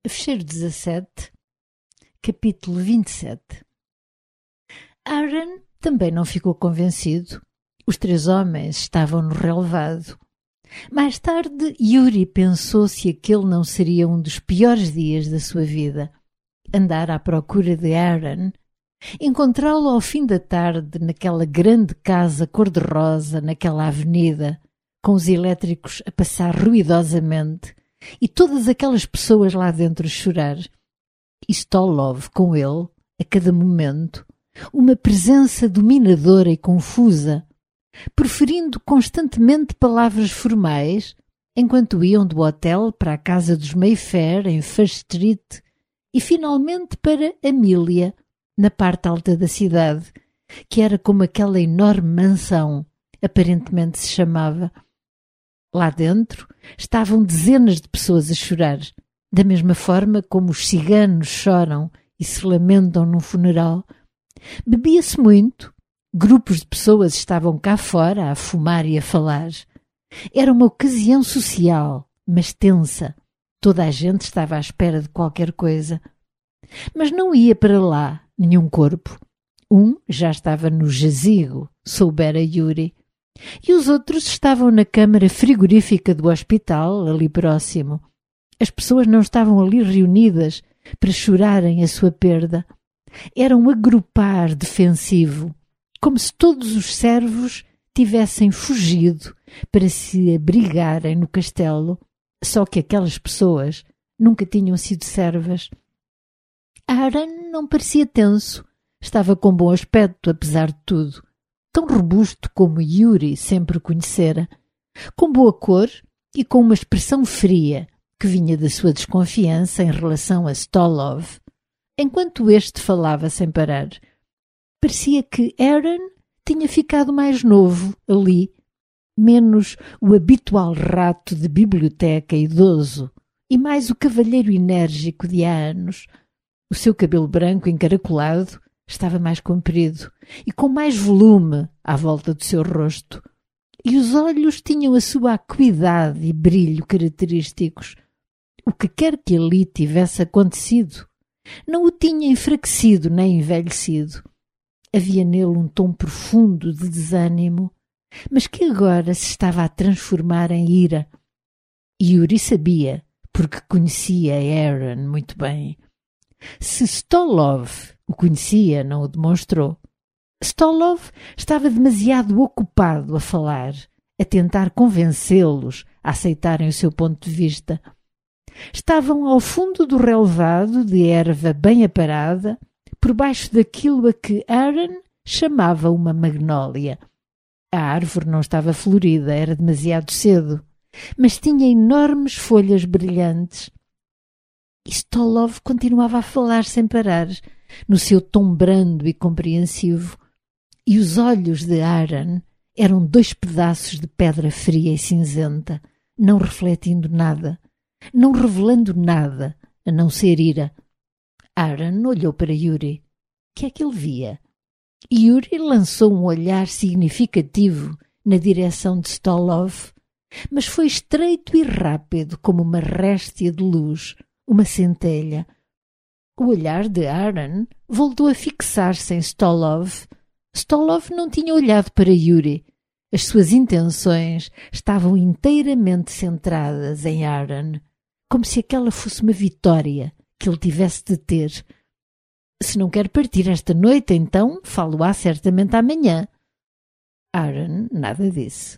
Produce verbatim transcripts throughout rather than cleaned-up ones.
Fecheiro dezassete, capítulo vinte e sete. Aaron também não ficou convencido. Os três homens estavam no relevado. Mais tarde, Yuri pensou se aquele não seria um dos piores dias da sua vida. Andar à procura de Aaron, encontrá-lo ao fim da tarde naquela grande casa cor-de-rosa, naquela avenida, com os elétricos a passar ruidosamente, e todas aquelas pessoas lá dentro chorar. E Stolov com ele, a cada momento, uma presença dominadora e confusa, proferindo constantemente palavras formais, enquanto iam do hotel para a casa dos Mayfair, em First Street, e finalmente para Amelia, na parte alta da cidade, que era como aquela enorme mansão, aparentemente se chamava. Lá dentro estavam dezenas de pessoas a chorar, da mesma forma como os ciganos choram e se lamentam num funeral. Bebia-se muito, grupos de pessoas estavam cá fora a fumar e a falar. Era uma ocasião social, mas tensa. Toda a gente estava à espera de qualquer coisa. Mas não ia para lá nenhum corpo. Um já estava no jazigo, soubera Yuri. E os outros estavam na câmara frigorífica do hospital, ali próximo. As pessoas não estavam ali reunidas para chorarem a sua perda. Era um agrupar defensivo, como se todos os servos tivessem fugido para se abrigarem no castelo, só que aquelas pessoas nunca tinham sido servas. Aaron não parecia tenso, estava com bom aspecto, apesar de tudo. Tão robusto como Yuri sempre o conhecera, com boa cor e com uma expressão fria que vinha da sua desconfiança em relação a Stolov. Enquanto este falava sem parar, parecia que Aaron tinha ficado mais novo ali, menos o habitual rato de biblioteca idoso e mais o cavalheiro enérgico de há anos. O seu cabelo branco encaracolado estava mais comprido e com mais volume à volta do seu rosto, e os olhos tinham a sua acuidade e brilho característicos. O que quer que ali tivesse acontecido, não o tinha enfraquecido nem envelhecido. Havia nele um tom profundo de desânimo, mas que agora se estava a transformar em ira. Yuri sabia, porque conhecia Aaron muito bem. Se Stolov o conhecia, não o demonstrou. Stolov estava demasiado ocupado a falar, a tentar convencê-los a aceitarem o seu ponto de vista. Estavam ao fundo do relevado de erva bem aparada, por baixo daquilo a que Aaron chamava uma magnólia. A árvore não estava florida, era demasiado cedo, mas tinha enormes folhas brilhantes. E Stolov continuava a falar sem parar, no seu tom brando e compreensivo, e os olhos de Aaron eram dois pedaços de pedra fria e cinzenta, não refletindo nada, não revelando nada, a não ser ira. Aaron olhou para Yuri. Que é que ele via? Yuri lançou um olhar significativo na direção de Stolov, mas foi estreito e rápido como uma réstia de luz, uma centelha. O olhar de Aaron voltou a fixar-se em Stolov. Stolov não tinha olhado para Yuri. As suas intenções estavam inteiramente centradas em Aaron, como se aquela fosse uma vitória que ele tivesse de ter. Se não quer partir esta noite, então falo-á certamente amanhã. Aaron nada disse.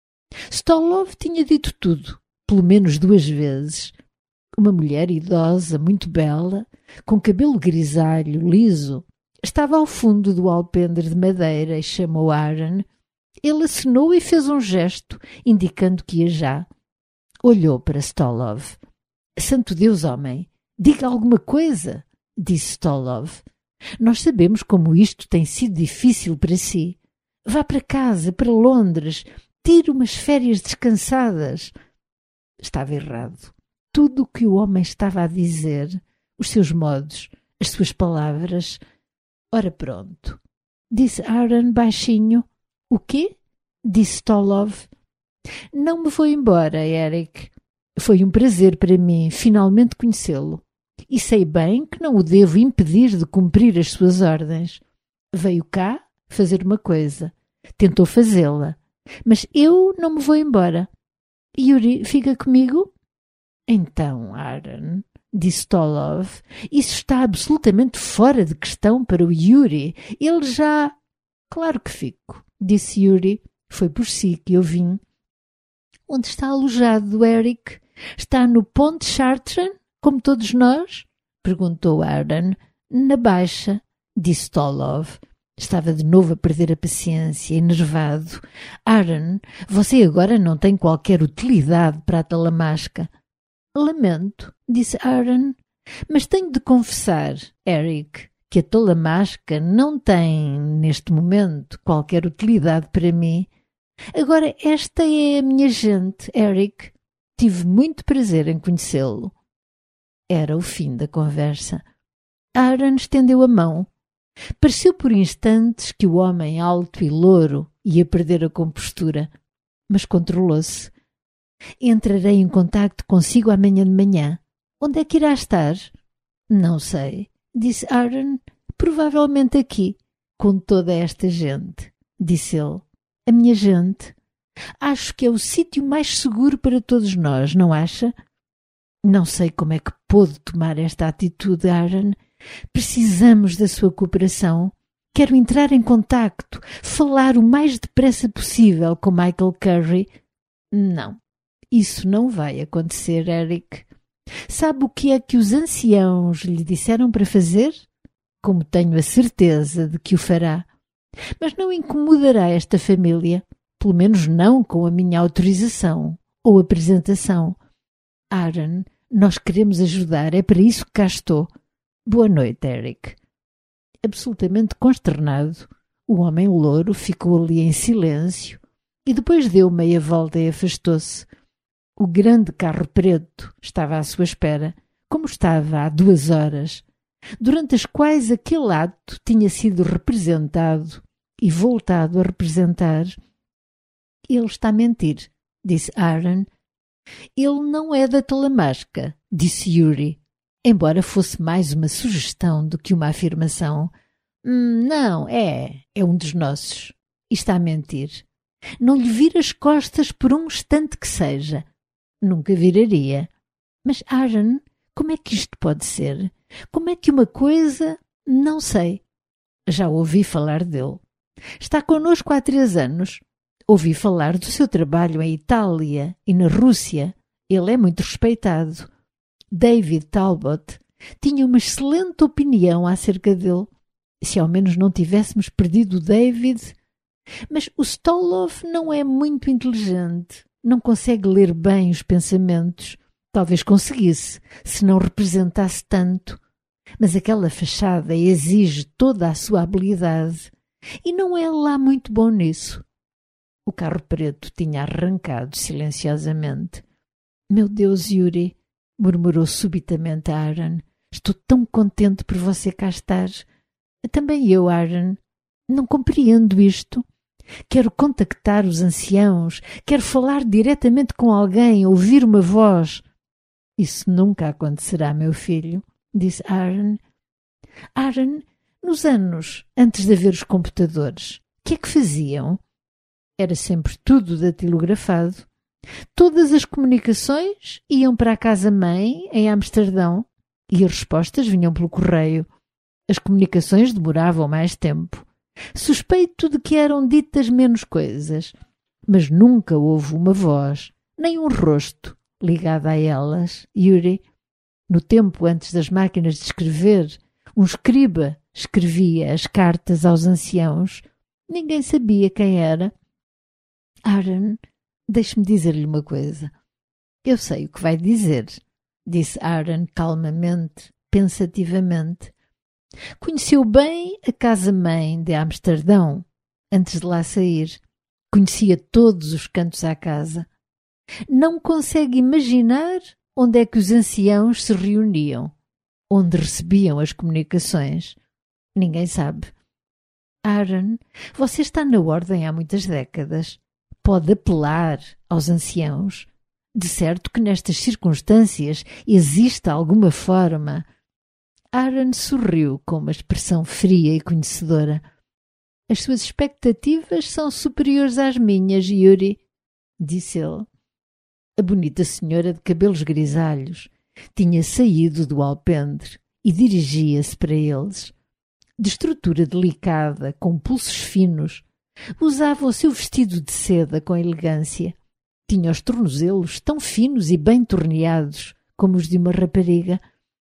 Stolov tinha dito tudo, pelo menos duas vezes. Uma mulher idosa, muito bela, com cabelo grisalho, liso, estava ao fundo do alpendre de madeira e chamou Aaron. Ele acenou e fez um gesto, indicando que ia já. Olhou para Stolov. Santo Deus, homem, diga alguma coisa, disse Stolov. Nós sabemos como isto tem sido difícil para si. Vá para casa, para Londres, tire umas férias descansadas. Estava errado. Tudo o que o homem estava a dizer, os seus modos, as suas palavras. Ora pronto, disse Aaron baixinho. O quê? Disse Stolov. Não me vou embora, Eric. Foi um prazer para mim finalmente conhecê-lo. e sei bem que não o devo impedir de cumprir as suas ordens. Veio cá fazer uma coisa. Tentou fazê-la. Mas eu não me vou embora. Yuri fica comigo? Então, Aaron, disse Tolov, isso está absolutamente fora de questão para o Yuri. Ele já... Claro que fico, disse Yuri. Foi por si que eu vim. Onde está alojado Eric? Está no Pont Chartrain, como todos nós? Perguntou Aaron. Na Baixa, disse Tolov. Estava de novo a perder a paciência, enervado. Aaron, você agora não tem qualquer utilidade para a talamasca. Lamento, disse Aaron, mas tenho de confessar, Eric, que a talamasca não tem, neste momento, qualquer utilidade para mim. Agora, esta é a minha gente, Eric. Tive muito prazer em conhecê-lo. Era o fim da conversa. Aaron estendeu a mão. Pareceu por instantes que o homem alto e louro ia perder a compostura, mas controlou-se. Entrarei em contacto consigo amanhã de manhã. Onde é que irá estar? Não sei, disse Aaron. Provavelmente aqui, com toda esta gente, disse ele. A minha gente. Acho que é o sítio mais seguro para todos nós, não acha? Não sei como é que pôde tomar esta atitude, Aaron. Precisamos da sua cooperação. Quero entrar em contacto, falar o mais depressa possível com Michael Curry. Não, isso não vai acontecer, Eric. Sabe o que é que os anciãos lhe disseram para fazer? Como tenho a certeza de que o fará. Mas não incomodará esta família, pelo menos não com a minha autorização ou apresentação. Aaron, nós queremos ajudar, é para isso que cá estou. Boa noite, Eric. Absolutamente consternado, o homem louro ficou ali em silêncio e depois deu meia volta e afastou-se. O grande carro preto estava à sua espera, como estava há duas horas, durante as quais aquele ato tinha sido representado e voltado a representar. Ele está a mentir, disse Aaron. Ele não é da talamasca, disse Yuri, embora fosse mais uma sugestão do que uma afirmação. Hum, não, é, é um dos nossos. E está a mentir. Não lhe vira as costas por um instante que seja. Nunca viraria. Mas, Aaron, como é que isto pode ser? Como é que uma coisa... Não sei. Já ouvi falar dele. Está connosco há três anos. Ouvi falar do seu trabalho em Itália e na Rússia. Ele é muito respeitado. David Talbot tinha uma excelente opinião acerca dele. Se ao menos não tivéssemos perdido o David... Mas o Stolov não é muito inteligente. Não consegue ler bem os pensamentos. Talvez conseguisse, se não representasse tanto. Mas aquela fachada exige toda a sua habilidade. E não é lá muito bom nisso. O carro preto tinha arrancado silenciosamente. Meu Deus, Yuri, murmurou subitamente Aaron. Estou tão contente por você cá estar. Também eu, Aaron. Não compreendo isto. Quero contactar os anciãos. Quero falar diretamente com alguém, ouvir uma voz. Isso nunca acontecerá, meu filho, disse Aaron. Aaron, nos anos antes de haver os computadores, o que é que faziam? Era sempre tudo datilografado. Todas as comunicações iam para a casa-mãe em Amsterdão e as respostas vinham pelo correio. As comunicações demoravam mais tempo. Suspeito de que eram ditas menos coisas, mas nunca houve uma voz, nem um rosto ligado a elas, Yuri. No tempo antes das máquinas de escrever, um escriba escrevia as cartas aos anciãos. Ninguém sabia quem era. Aaron, deixe-me dizer-lhe uma coisa. Eu sei o que vai dizer, disse Aaron calmamente, pensativamente. Conheceu bem a casa-mãe de Amsterdão, antes de lá sair. Conhecia todos os cantos à casa. Não consegue imaginar onde é que os anciãos se reuniam, onde recebiam as comunicações. Ninguém sabe. Aaron, você está na ordem há muitas décadas. Pode apelar aos anciãos. De certo que nestas circunstâncias existe alguma forma. Aaron sorriu com uma expressão fria e conhecedora. As suas expectativas são superiores às minhas, Yuri, disse ele. A bonita senhora de cabelos grisalhos tinha saído do alpendre e dirigia-se para eles. De estrutura delicada, com pulsos finos, usava o seu vestido de seda com elegância. Tinha os tornozelos tão finos e bem torneados como os de uma rapariga.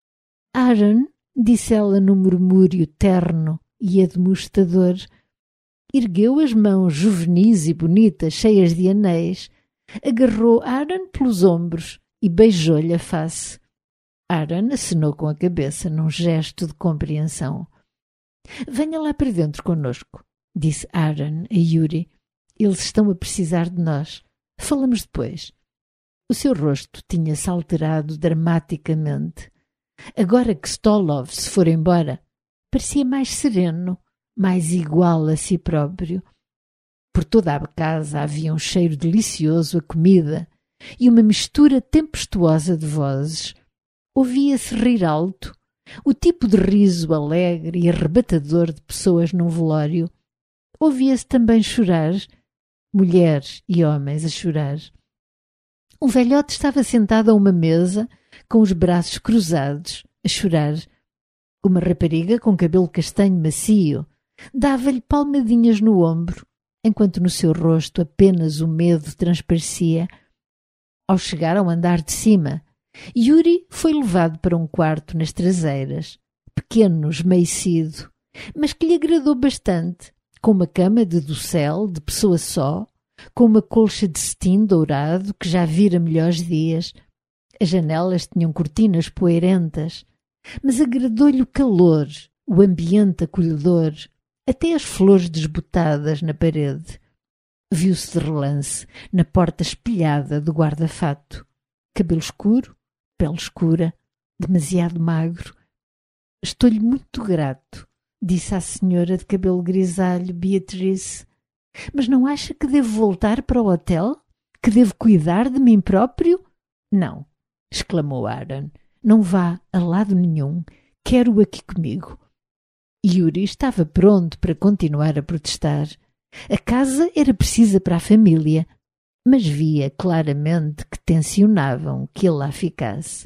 Aaron, disse ela num murmúrio terno e admoestador, ergueu as mãos juvenis e bonitas, cheias de anéis, agarrou Aaron pelos ombros e beijou-lhe a face. Aaron acenou com a cabeça num gesto de compreensão. Venha lá para dentro conosco, disse Aaron a Yuri. Eles estão a precisar de nós. Falamos depois. O seu rosto tinha-se alterado dramaticamente. Agora que Stolov se for embora, parecia mais sereno, mais igual a si próprio. Por toda a casa havia um cheiro delicioso a comida e uma mistura tempestuosa de vozes. Ouvia-se rir alto, o tipo de riso alegre e arrebatador de pessoas num velório. Ouvia-se também chorar, mulheres e homens a chorar. Um velhote estava sentado a uma mesa, com os braços cruzados, a chorar. Uma rapariga com cabelo castanho macio dava-lhe palmadinhas no ombro, enquanto no seu rosto apenas o medo transparecia. Ao chegar ao andar de cima, Yuri foi levado para um quarto nas traseiras, pequeno, esmaecido, mas que lhe agradou bastante, com uma cama de dossel de pessoa só, com uma colcha de cetim dourado que já vira melhores dias. As janelas tinham cortinas poeirentas, mas agradou-lhe o calor, o ambiente acolhedor, até as flores desbotadas na parede. Viu-se de relance na porta espelhada do guarda-fato. Cabelo escuro, pele escura, demasiado magro. Estou-lhe muito grato, disse à senhora de cabelo grisalho, Beatrice. Mas não acha que devo voltar para o hotel? Que devo cuidar de mim próprio? Não, exclamou Aaron. Não vá a lado nenhum. Quero-o aqui comigo. Yuri estava pronto para continuar a protestar. A casa era precisa para a família, mas via claramente que tencionavam que ele lá ficasse.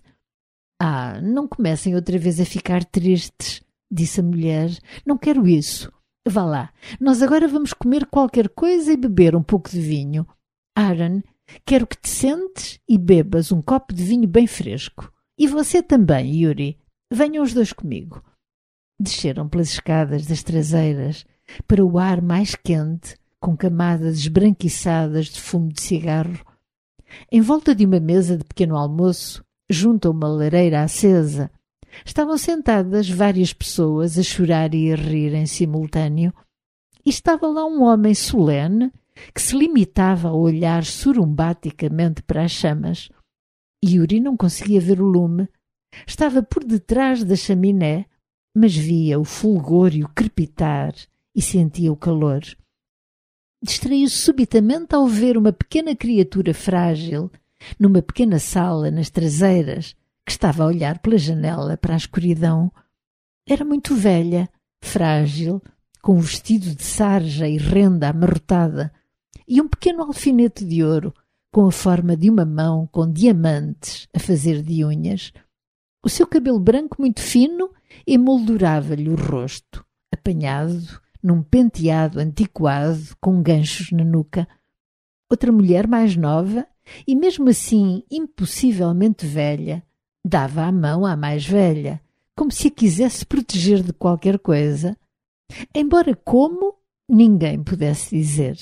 Ah, não comecem outra vez a ficar tristes, disse a mulher. Não quero isso. Vá lá, nós agora vamos comer qualquer coisa e beber um pouco de vinho. Aaron, quero que te sentes e bebas um copo de vinho bem fresco. E você também, Yuri. Venham os dois comigo. Desceram pelas escadas das traseiras para o ar mais quente, com camadas esbranquiçadas de fumo de cigarro. Em volta de uma mesa de pequeno almoço, junto a uma lareira acesa, estavam sentadas várias pessoas a chorar e a rir em simultâneo, e estava lá um homem solene que se limitava a olhar surumbaticamente para as chamas. Yuri não conseguia ver o lume. Estava por detrás da chaminé, mas via o fulgor e o crepitar e sentia o calor. Distraiu-se subitamente ao ver uma pequena criatura frágil numa pequena sala nas traseiras, que estava a olhar pela janela para a escuridão. Era muito velha, frágil, com um vestido de sarja e renda amarrotada, e um pequeno alfinete de ouro, com a forma de uma mão com diamantes a fazer de unhas. O seu cabelo branco muito fino emoldurava-lhe o rosto, apanhado num penteado antiquado com ganchos na nuca. Outra mulher mais nova, e mesmo assim impossivelmente velha, dava a mão à mais velha, como se a quisesse proteger de qualquer coisa, embora como, ninguém pudesse dizer.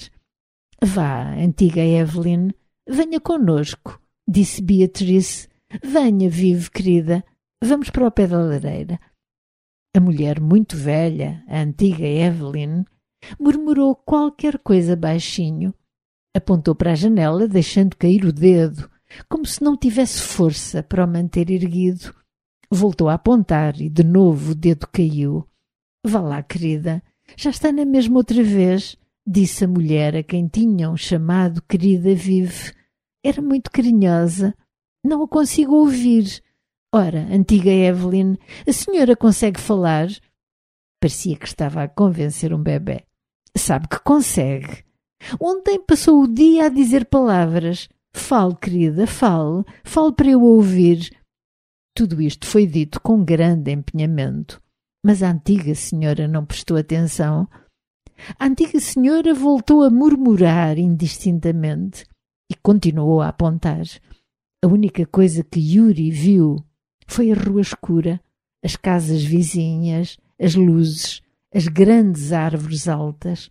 Vá, antiga Evelyn, venha conosco, disse Beatrice. Venha, vive, querida, vamos para o pé da lareira. A mulher muito velha, a antiga Evelyn, murmurou qualquer coisa baixinho. Apontou para a janela, deixando cair o dedo, como se não tivesse força para o manter erguido. Voltou a apontar e de novo o dedo caiu. Vá lá, querida, já está na mesma outra vez, disse a mulher a quem tinham chamado querida Vive. Era muito carinhosa. Não a consigo ouvir. Ora, antiga Evelyn, a senhora consegue falar? Parecia que estava a convencer um bebé. Sabe que consegue. Ontem passou o dia a dizer palavras. Fale, querida, fale. Fale para eu ouvir. Tudo isto foi dito com grande empenhamento. Mas a antiga senhora não prestou atenção. A antiga senhora voltou a murmurar indistintamente e continuou a apontar. A única coisa que Yuri viu foi a rua escura, as casas vizinhas, as luzes, as grandes árvores altas.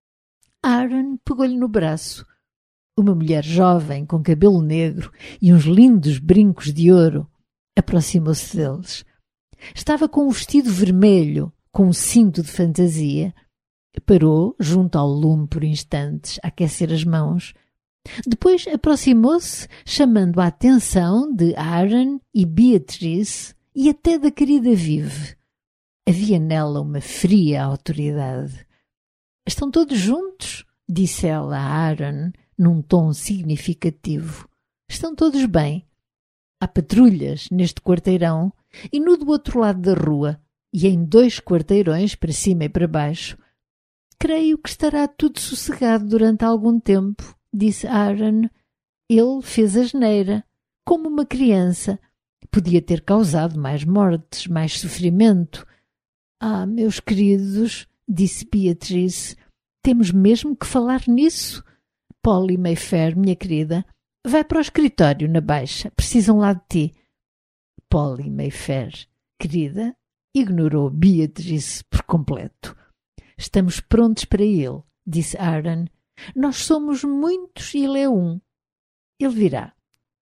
Aaron pegou-lhe no braço. Uma mulher jovem, com cabelo negro e uns lindos brincos de ouro, aproximou-se deles. Estava com um vestido vermelho, com um cinto de fantasia. Parou junto ao lume por instantes, a aquecer as mãos. Depois aproximou-se, chamando a atenção de Aaron e Beatrice e até da querida Vive. Havia nela uma fria autoridade. «Estão todos juntos?» disse ela a Aaron, num tom significativo. «Estão todos bem. Há patrulhas neste quarteirão e no do outro lado da rua, e em dois quarteirões, para cima e para baixo. Creio que estará tudo sossegado durante algum tempo», disse Aaron. Ele fez asneira, como uma criança. Podia ter causado mais mortes, mais sofrimento. «Ah, meus queridos», disse Beatrice, «temos mesmo que falar nisso. Polly Mayfair, minha querida, vai para o escritório na baixa. Precisam lá de ti». Polly Mayfair, querida, ignorou Beatrice por completo. «Estamos prontos para ele», disse Aaron. «Nós somos muitos e ele é um. Ele virá».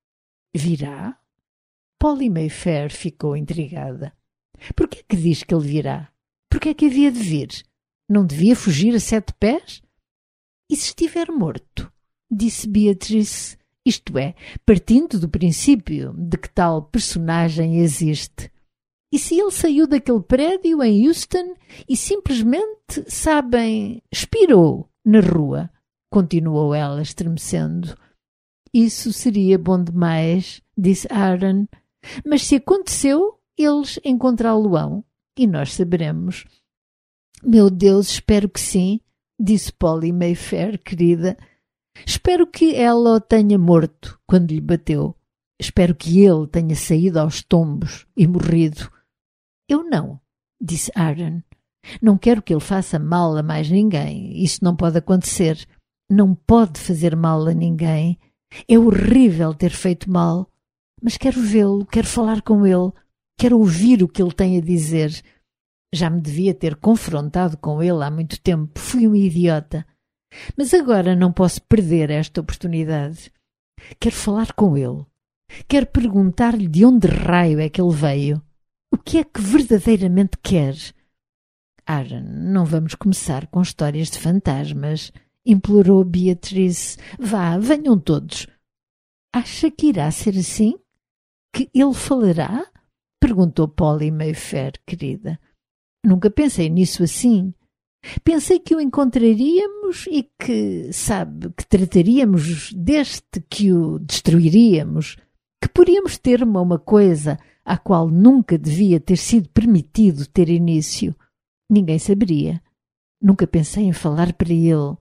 «Virá?» Polly Mayfair ficou intrigada. «Por que é que diz que ele virá? Por que é que havia de vir? Não devia fugir a sete pés?» «E se estiver morto?» disse Beatrice. «Isto é, partindo do princípio de que tal personagem existe. E se ele saiu daquele prédio em Houston e simplesmente, sabem, expirou na rua?» continuou ela estremecendo. «Isso seria bom demais», disse Aaron. «Mas se aconteceu, eles encontrá-lo-ão e nós saberemos». «Meu Deus, espero que sim», disse Polly Mayfair, querida. «Espero que ela o tenha morto quando lhe bateu. Espero que ele tenha saído aos tombos e morrido». «Eu não», disse Aaron. «Não quero que ele faça mal a mais ninguém. Isso não pode acontecer. Não pode fazer mal a ninguém. É horrível ter feito mal. Mas quero vê-lo, quero falar com ele, quero ouvir o que ele tem a dizer. Já me devia ter confrontado com ele há muito tempo. Fui um idiota. Mas agora não posso perder esta oportunidade. Quero falar com ele. Quero perguntar-lhe de onde raio é que ele veio. O que é que verdadeiramente quer?» «Aaron, não vamos começar com histórias de fantasmas», implorou Beatrice. «Vá, venham todos». «Acha que irá ser assim? Que ele falará?» perguntou Polly Mayfair, querida. «Nunca pensei nisso assim. Pensei que o encontraríamos e que, sabe, que trataríamos deste, que o destruiríamos, que poríamos ter uma, uma coisa à qual nunca devia ter sido permitido ter início. Ninguém saberia. Nunca pensei em falar para ele».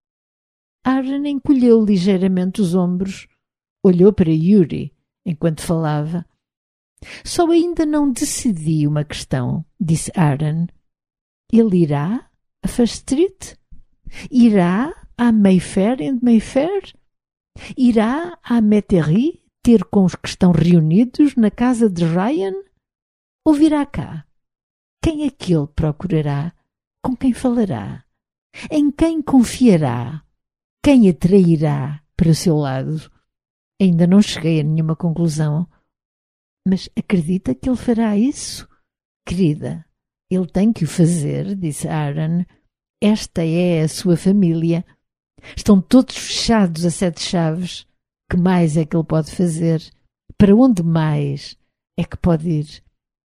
Aaron encolheu ligeiramente os ombros. Olhou para Yuri enquanto falava. «Só ainda não decidi uma questão», disse Aaron. «Ele irá a First Street? Irá à Mayfair and Mayfair? Irá à Metairie ter com os que estão reunidos na casa de Ryan? Ou virá cá? Quem é que ele procurará? Com quem falará? Em quem confiará? Quem atrairá para o seu lado? Ainda não cheguei a nenhuma conclusão. Mas acredita que ele fará isso? Querida, ele tem que o fazer», disse Aaron. «Esta é a sua família. Estão todos fechados a sete chaves. Que mais é que ele pode fazer? Para onde mais é que pode ir?»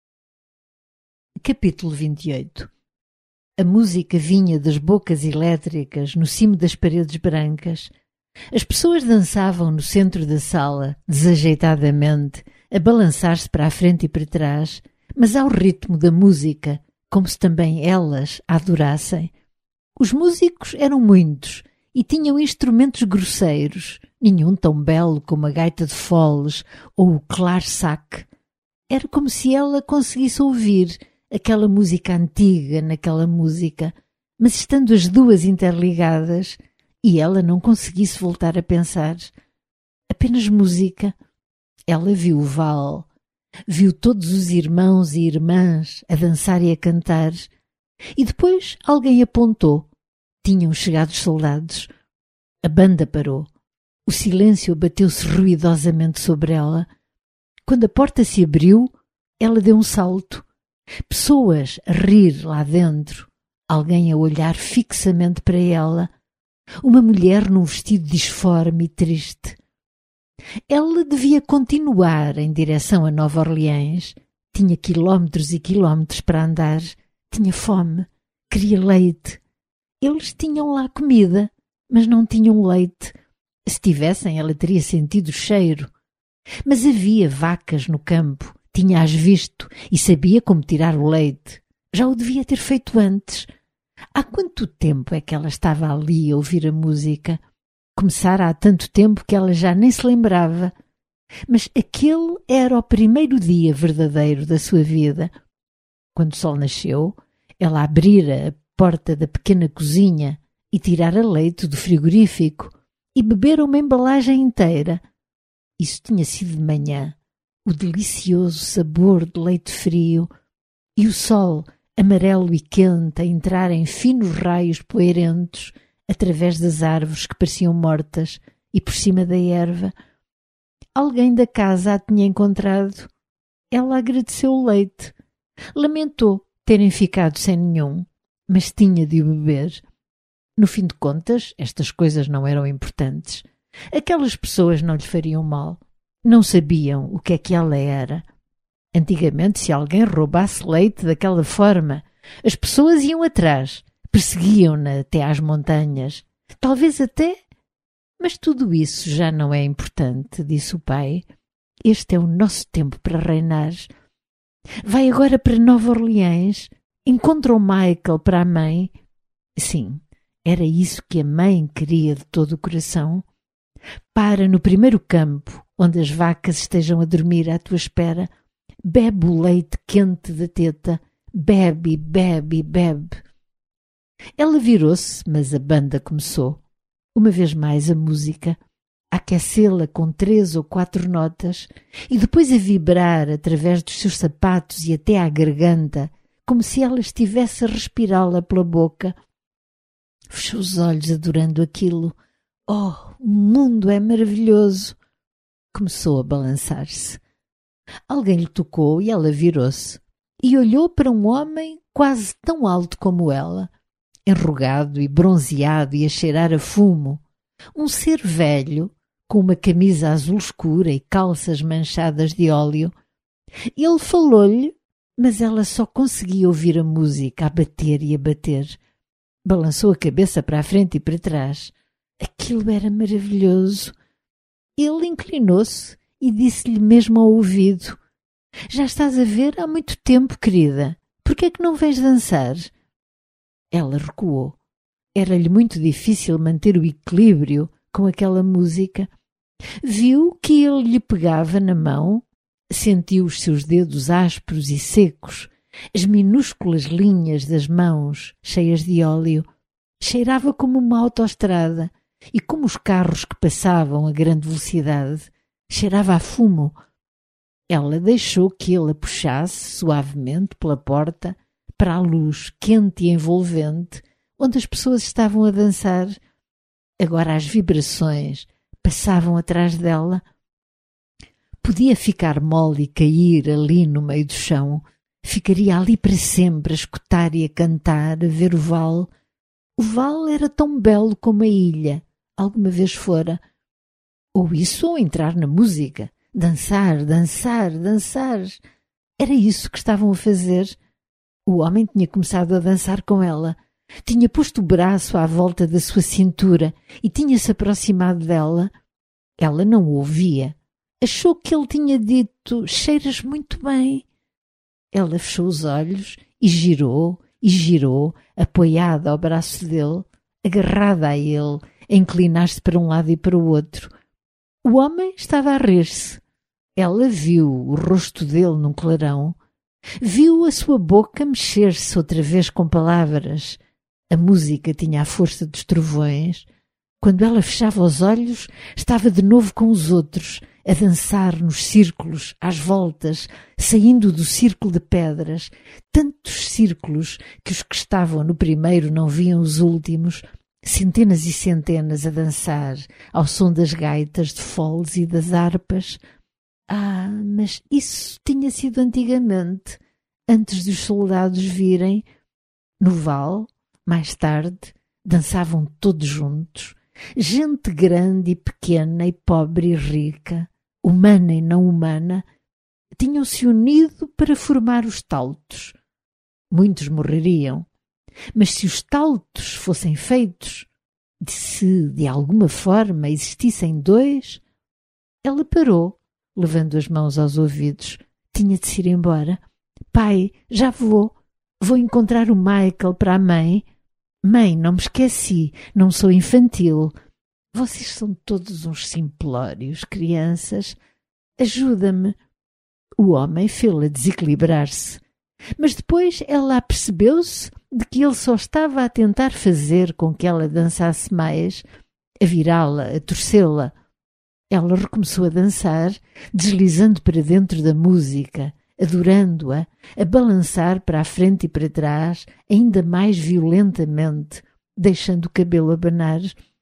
Capítulo vinte e oito. A música vinha das bocas elétricas no cimo das paredes brancas. As pessoas dançavam no centro da sala, desajeitadamente, a balançar-se para a frente e para trás, mas ao ritmo da música, como se também elas a adorassem. Os músicos eram muitos e tinham instrumentos grosseiros, nenhum tão belo como a gaita de foles ou o clare-sac. Era como se ela conseguisse ouvir aquela música antiga naquela música, mas estando as duas interligadas, e ela não conseguisse voltar a pensar. Apenas música. Ela viu o Val, viu todos os irmãos e irmãs a dançar e a cantar, e depois alguém apontou. Tinham chegado os soldados. A banda parou. O silêncio abateu-se ruidosamente sobre ela. Quando a porta se abriu, ela deu um salto. Pessoas a rir lá dentro, alguém a olhar fixamente para ela. Uma mulher num vestido disforme e triste. Ela devia continuar em direção a Nova Orleans. Tinha quilómetros e quilómetros para andar. Tinha fome. Queria leite. Eles tinham lá comida, mas não tinham leite. Se tivessem, ela teria sentido o cheiro. Mas havia vacas no campo. Tinha-as visto e sabia como tirar o leite. Já o devia ter feito antes. Há quanto tempo é que ela estava ali a ouvir a música? Começara há tanto tempo que ela já nem se lembrava. Mas aquele era o primeiro dia verdadeiro da sua vida. Quando o sol nasceu, ela abrira a porta da pequena cozinha e tirara leite do frigorífico e bebera uma embalagem inteira. Isso tinha sido de manhã. O delicioso sabor de leite frio e o sol amarelo e quente a entrar em finos raios poeirentos através das árvores que pareciam mortas e por cima da erva. Alguém da casa a tinha encontrado. Ela agradeceu o leite. Lamentou terem ficado sem nenhum, mas tinha de o beber. No fim de contas, estas coisas não eram importantes. Aquelas pessoas não lhe fariam mal. Não sabiam o que é que ela era. Antigamente, se alguém roubasse leite daquela forma, as pessoas iam atrás, perseguiam-na até às montanhas, talvez até... Mas tudo isso já não é importante, disse o pai. Este é o nosso tempo para reinar. Vai agora para Nova Orleans, encontra o Michael para a mãe. Sim, era isso que a mãe queria de todo o coração. Para no primeiro campo, onde as vacas estejam a dormir à tua espera. Bebe o leite quente da teta. Bebe, bebe, bebe. Ela virou-se, mas a banda começou. Uma vez mais a música, a aquecê-la com três ou quatro notas e depois a vibrar através dos seus sapatos e até à garganta, como se ela estivesse a respirá-la pela boca. Fechou os olhos adorando aquilo. Oh, o mundo é maravilhoso! Começou a balançar-se. Alguém lhe tocou e ela virou-se e olhou para um homem quase tão alto como ela, enrugado e bronzeado e a cheirar a fumo, um ser velho, com uma camisa azul escura e calças manchadas de óleo. Ele falou-lhe, mas ela só conseguia ouvir a música a bater e a bater. Balançou a cabeça para a frente e para trás. Aquilo era maravilhoso. Ele inclinou-se e disse-lhe mesmo ao ouvido: Já estás a ver há muito tempo, querida. Por que é que não vens dançar? Ela recuou. Era-lhe muito difícil manter o equilíbrio com aquela música. Viu que ele lhe pegava na mão, sentiu os seus dedos ásperos e secos, as minúsculas linhas das mãos cheias de óleo. Cheirava como uma autoestrada e como os carros que passavam a grande velocidade. Cheirava a fumo. Ela deixou que ele a puxasse suavemente pela porta para a luz quente e envolvente, onde as pessoas estavam a dançar. Agora as vibrações passavam atrás dela. Podia ficar mole e cair ali no meio do chão. Ficaria ali para sempre a escutar e a cantar, a ver o vale. O vale era tão belo como a ilha alguma vez fora. Ou isso ou entrar na música. Dançar, dançar, dançar. Era isso que estavam a fazer. O homem tinha começado a dançar com ela. Tinha posto o braço à volta da sua cintura e tinha-se aproximado dela. Ela não o ouvia. Achou que ele tinha dito: cheiras muito bem. Ela fechou os olhos e girou e girou, apoiada ao braço dele, agarrada a ele, a inclinar-se para um lado e para o outro. O homem estava a rir-se. Ela viu o rosto dele num clarão. Viu a sua boca mexer-se outra vez com palavras. A música tinha a força dos trovões. Quando ela fechava os olhos, estava de novo com os outros, a dançar nos círculos, às voltas, saindo do círculo de pedras, tantos círculos que os que estavam no primeiro não viam os últimos, centenas e centenas a dançar, ao som das gaitas de foles e das harpas. Ah, mas isso tinha sido antigamente, antes dos soldados virem. No vale, mais tarde, dançavam todos juntos, gente grande e pequena e pobre e rica, humana e não humana, tinham-se unido para formar os tautos. Muitos morreriam, mas se os tautos fossem feitos, se de alguma forma existissem dois... Ela parou, levando as mãos aos ouvidos. Tinha de se ir embora. Pai, já vou. Vou encontrar o Michael para a mãe. Mãe, não me esqueci, não sou infantil. Vocês são todos uns simplórios, crianças. Ajuda-me. O homem fê-la desequilibrar-se. Mas depois ela apercebeu-se de que ele só estava a tentar fazer com que ela dançasse mais, a virá-la, a torcê-la. Ela recomeçou a dançar, deslizando para dentro da música, adorando-a, a balançar para a frente e para trás, ainda mais violentamente, deixando o cabelo abanar.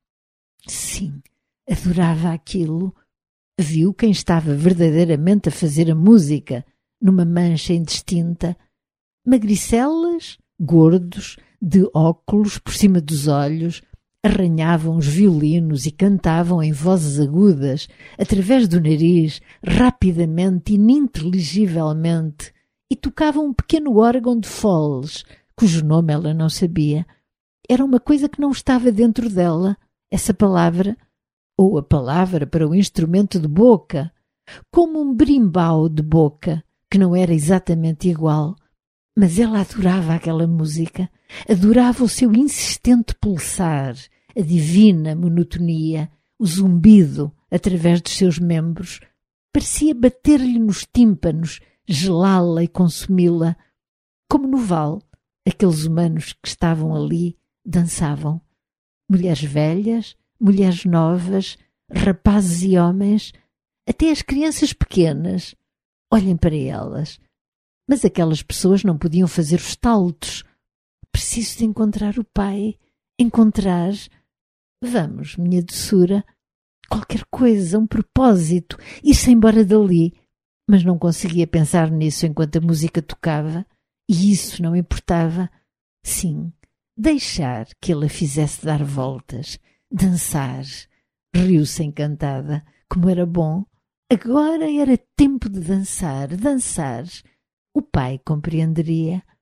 Sim, adorava aquilo. Viu quem estava verdadeiramente a fazer a música, numa mancha indistinta. Magricelas, gordos, de óculos por cima dos olhos, arranhavam os violinos e cantavam em vozes agudas, através do nariz, rapidamente, ininteligivelmente, e tocavam um pequeno órgão de foles, cujo nome ela não sabia. Era uma coisa que não estava dentro dela, essa palavra, ou a palavra para o instrumento de boca, como um berimbau de boca, que não era exatamente igual. Mas ela adorava aquela música, adorava o seu insistente pulsar, a divina monotonia, o zumbido através dos seus membros. Parecia bater-lhe nos tímpanos, gelá-la e consumi-la. Como no vale, aqueles humanos que estavam ali dançavam. Mulheres velhas, mulheres novas, rapazes e homens, até as crianças pequenas. Olhem para elas. Mas aquelas pessoas não podiam fazer os tautos. Preciso de encontrar o pai. Encontrar... Vamos, minha doçura. Qualquer coisa, um propósito. Ir-se embora dali. Mas não conseguia pensar nisso enquanto a música tocava. E isso não importava. Sim, deixar que ele a fizesse dar voltas. Dançar. Riu-se encantada. Como era bom. Agora era tempo de dançar. Dançar. O pai compreenderia.